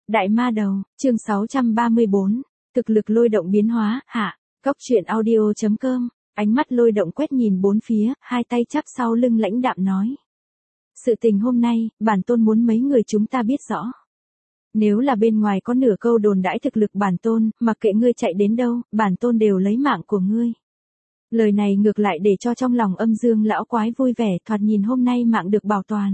Đại ma đầu, chương 634, thực lực lôi động biến hóa, hạ, Cóc truyện audio.com, ánh mắt lôi động quét nhìn bốn phía, hai tay chắp sau lưng lãnh đạm nói. Sự tình hôm nay, bản tôn muốn mấy người chúng ta biết rõ. Nếu là bên ngoài có nửa câu đồn đãi thực lực bản tôn, mặc kệ ngươi chạy đến đâu, bản tôn đều lấy mạng của ngươi. Lời này ngược lại để cho trong lòng Âm Dương lão quái vui vẻ, thoạt nhìn hôm nay mạng được bảo toàn.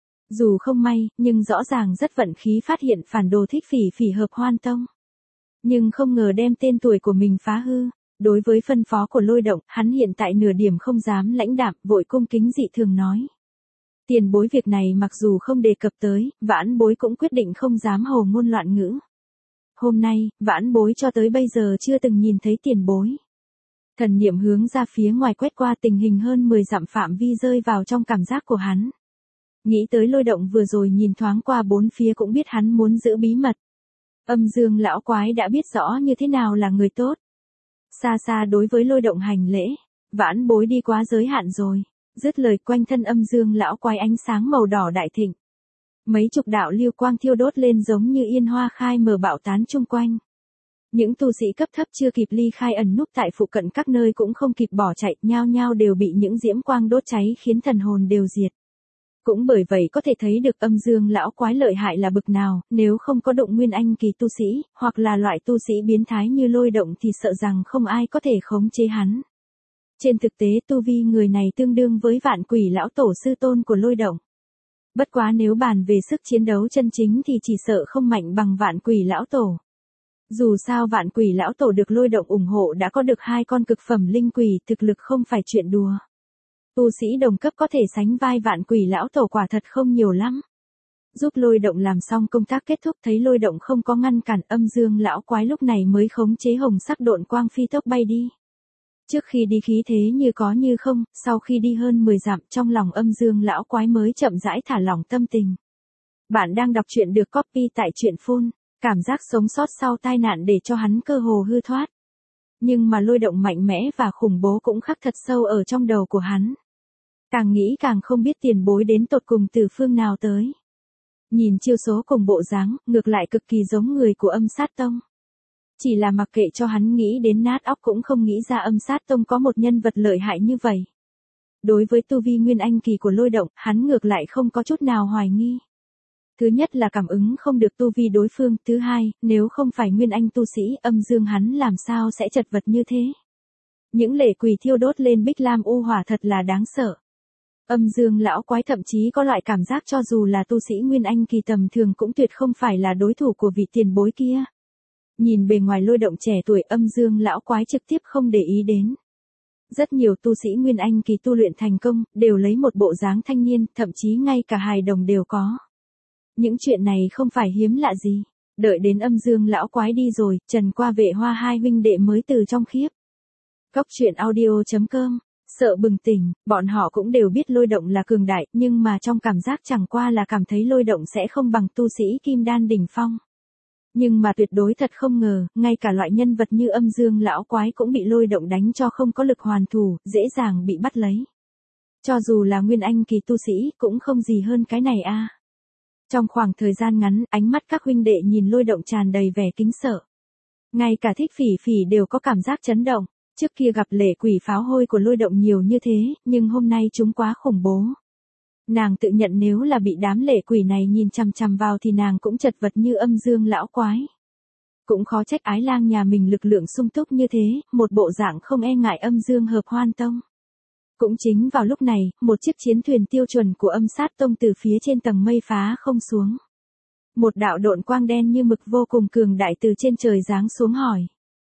Dù không may, nhưng rõ ràng rất vận khí phát hiện phản đồ thích phỉ phỉ hợp hoan tông. Nhưng không ngờ đem tên tuổi của mình phá hư. Đối với phân phó của lôi động, hắn hiện tại nửa điểm không dám lãnh đạm, vội cung kính dị thường nói. Tiền bối việc này mặc dù không đề cập tới, vãn bối cũng quyết định không dám hồ ngôn loạn ngữ. Hôm nay, vãn bối cho tới bây giờ chưa từng nhìn thấy tiền bối. Thần niệm hướng ra phía ngoài quét qua, tình hình hơn 10 dặm phạm vi rơi vào trong cảm giác của hắn. Nghĩ tới lôi động vừa rồi nhìn thoáng qua bốn phía cũng biết hắn muốn giữ bí mật. Âm Dương lão quái đã biết rõ như thế nào là người tốt. Xa xa đối với lôi động hành lễ, vãn bối đi quá giới hạn rồi. Dứt lời, quanh thân Âm Dương lão quái ánh sáng màu đỏ đại thịnh. Mấy chục đạo lưu quang thiêu đốt lên giống như yên hoa khai mở bạo tán chung quanh. Những tu sĩ cấp thấp chưa kịp ly khai ẩn núp tại phụ cận các nơi cũng không kịp bỏ chạy, nhao nhao đều bị những diễm quang đốt cháy khiến thần hồn đều diệt. Cũng bởi vậy có thể thấy được Âm Dương lão quái lợi hại là bực nào, nếu không có động nguyên anh kỳ tu sĩ, hoặc là loại tu sĩ biến thái như lôi động thì sợ rằng không ai có thể khống chế hắn. Trên thực tế tu vi người này tương đương với Vạn Quỷ lão tổ sư tôn của lôi động. Bất quá nếu bàn về sức chiến đấu chân chính thì chỉ sợ không mạnh bằng Vạn Quỷ lão tổ. Dù sao Vạn Quỷ lão tổ được lôi động ủng hộ đã có được 2 con cực phẩm linh quỷ, thực lực không phải chuyện đùa. Tu sĩ đồng cấp có thể sánh vai Vạn Quỷ lão tổ quả thật không nhiều lắm. Giúp lôi động làm xong công tác kết thúc, thấy lôi động không có ngăn cản, Âm Dương lão quái lúc này mới khống chế hồng sắc độn quang phi tốc bay đi. Trước khi đi khí thế như có như không, sau khi đi hơn 10 dặm, trong lòng Âm Dương lão quái mới chậm rãi thả lỏng tâm tình. Bạn đang đọc truyện được copy tại truyện phun, cảm giác sống sót sau tai nạn để cho hắn cơ hồ hư thoát. Nhưng mà lôi động mạnh mẽ và khủng bố cũng khắc thật sâu ở trong đầu của hắn. Càng nghĩ càng không biết tiền bối đến tột cùng từ phương nào tới. Nhìn chiêu số cùng bộ dáng, ngược lại cực kỳ giống người của Âm Sát Tông. Chỉ là mặc kệ cho hắn nghĩ đến nát óc cũng không nghĩ ra Âm Sát Tông có một nhân vật lợi hại như vậy. Đối với tu vi nguyên anh kỳ của lôi động, hắn ngược lại không có chút nào hoài nghi. Thứ nhất là cảm ứng không được tu vi đối phương, thứ hai, nếu không phải nguyên anh tu sĩ, Âm Dương hắn làm sao sẽ chật vật như thế. Những lệ quỷ thiêu đốt lên bích lam u hỏa thật là đáng sợ. Âm Dương lão quái thậm chí có loại cảm giác cho dù là tu sĩ nguyên anh kỳ tầm thường cũng tuyệt không phải là đối thủ của vị tiền bối kia. Nhìn bề ngoài lôi động trẻ tuổi, Âm Dương lão quái trực tiếp không để ý đến. Rất nhiều tu sĩ nguyên anh kỳ tu luyện thành công, đều lấy một bộ dáng thanh niên, thậm chí ngay cả hài đồng đều có. Những chuyện này không phải hiếm lạ gì. Đợi đến Âm Dương lão quái đi rồi, Trần Qua Vệ Hoa hai huynh đệ mới từ trong khiếp. Cóc truyện audio.com, sợ bừng tỉnh, bọn họ cũng đều biết lôi động là cường đại, nhưng mà trong cảm giác chẳng qua là cảm thấy lôi động sẽ không bằng tu sĩ kim đan đỉnh phong. Nhưng mà tuyệt đối thật không ngờ, ngay cả loại nhân vật như Âm Dương lão quái cũng bị lôi động đánh cho không có lực hoàn thủ, dễ dàng bị bắt lấy. Cho dù là nguyên anh kỳ tu sĩ, cũng không gì hơn cái này a. Trong khoảng thời gian ngắn, ánh mắt các huynh đệ nhìn lôi động tràn đầy vẻ kính sợ. Ngay cả Thích Phỉ Phỉ đều có cảm giác chấn động. Trước kia gặp lệ quỷ pháo hôi của lôi động nhiều như thế, nhưng hôm nay chúng quá khủng bố. Nàng tự nhận nếu là bị đám lệ quỷ này nhìn chằm chằm vào thì nàng cũng chật vật như Âm Dương lão quái. Cũng khó trách Ái Lang nhà mình lực lượng sung túc như thế, một bộ dạng không e ngại Âm Dương hợp hoan tông. Cũng chính vào lúc này, một chiếc chiến thuyền tiêu chuẩn của Âm Sát Tông từ phía trên tầng mây phá không xuống. Một đạo độn quang đen như mực vô cùng cường đại từ trên trời giáng xuống hỏi.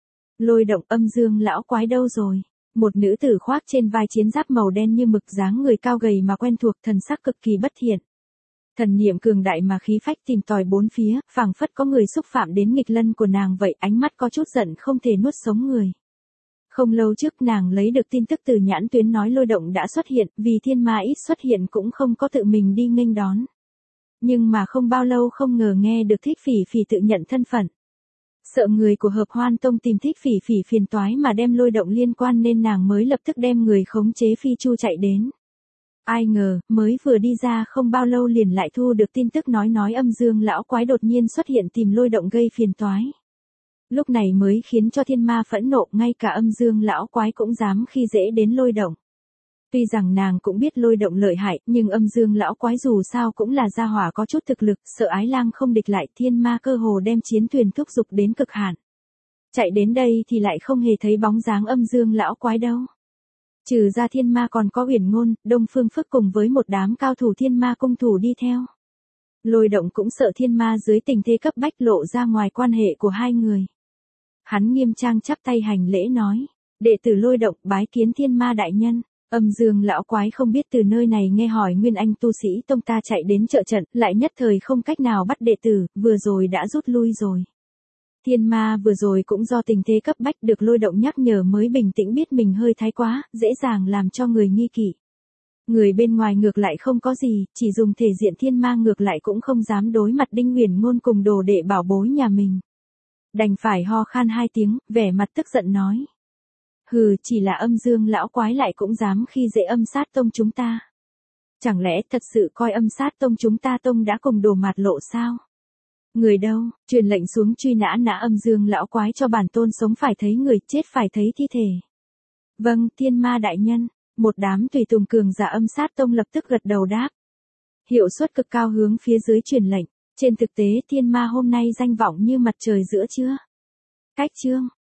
Lôi động, Âm Dương lão quái đâu rồi? Một nữ tử khoác trên vai chiến giáp màu đen như mực, dáng người cao gầy mà quen thuộc, thần sắc cực kỳ bất thiện. Thần niệm cường đại mà khí phách tìm tòi bốn phía, phảng phất có người xúc phạm đến nghịch lân của nàng vậy, ánh mắt có chút giận không thể nuốt sống người. Không lâu trước nàng lấy được tin tức từ nhãn tuyến nói lôi động đã xuất hiện, vì thiên ma ít xuất hiện cũng không có tự mình đi nghênh đón. Nhưng mà không bao lâu không ngờ nghe được Thích Phỉ Phỉ tự nhận thân phận. Sợ người của hợp hoan tông tìm Thích Phỉ Phỉ phiền toái mà đem lôi động liên quan nên nàng mới lập tức đem người khống chế phi chu chạy đến. Ai ngờ, mới vừa đi ra không bao lâu liền lại thu được tin tức nói âm dương lão quái đột nhiên xuất hiện tìm Lôi Động gây phiền toái. Lúc này mới khiến cho thiên ma phẫn nộ, ngay cả âm dương lão quái cũng dám khi dễ đến Lôi Động. Tuy rằng nàng cũng biết Lôi Động lợi hại, nhưng âm dương lão quái dù sao cũng là gia hỏa có chút thực lực, sợ Ái Lang không địch lại, thiên ma cơ hồ đem chiến thuyền thúc giục đến cực hạn. Chạy đến đây thì lại không hề thấy bóng dáng âm dương lão quái đâu. Trừ ra thiên ma còn có Uyển Ngôn, Đông Phương Phức cùng với một đám cao thủ thiên ma cung thủ đi theo. Lôi Động cũng sợ thiên ma dưới tình thế cấp bách lộ ra ngoài quan hệ của hai người. Hắn nghiêm trang chắp tay hành lễ nói, đệ tử Lôi Động bái kiến thiên ma đại nhân. Âm dương lão quái không biết từ nơi này nghe hỏi Nguyên Anh tu sĩ tông ta chạy đến trợ trận, lại nhất thời không cách nào bắt đệ tử, vừa rồi đã rút lui rồi. Thiên ma vừa rồi cũng do tình thế cấp bách được Lôi Động nhắc nhở mới bình tĩnh biết mình hơi thái quá, dễ dàng làm cho người nghi kỵ. Người bên ngoài ngược lại không có gì, chỉ dùng thể diện thiên ma ngược lại cũng không dám đối mặt Đinh Uyển Ngôn cùng đồ đệ bảo bối nhà mình. Đành phải ho khan hai tiếng, vẻ mặt tức giận nói. Hừ, chỉ là âm dương lão quái lại cũng dám khi dễ âm sát tông chúng ta. Chẳng lẽ thật sự coi âm sát tông chúng ta tông đã cùng đồ mạt lộ sao? Người đâu, truyền lệnh xuống truy nã âm dương lão quái cho bản tôn sống phải thấy người, chết phải thấy thi thể. Vâng, thiên ma đại nhân, một đám tùy tùng cường giả âm sát tông lập tức gật đầu đáp. Hiệu suất cực cao hướng phía dưới truyền lệnh, trên thực tế thiên ma hôm nay danh vọng như mặt trời giữa trưa. Cách chương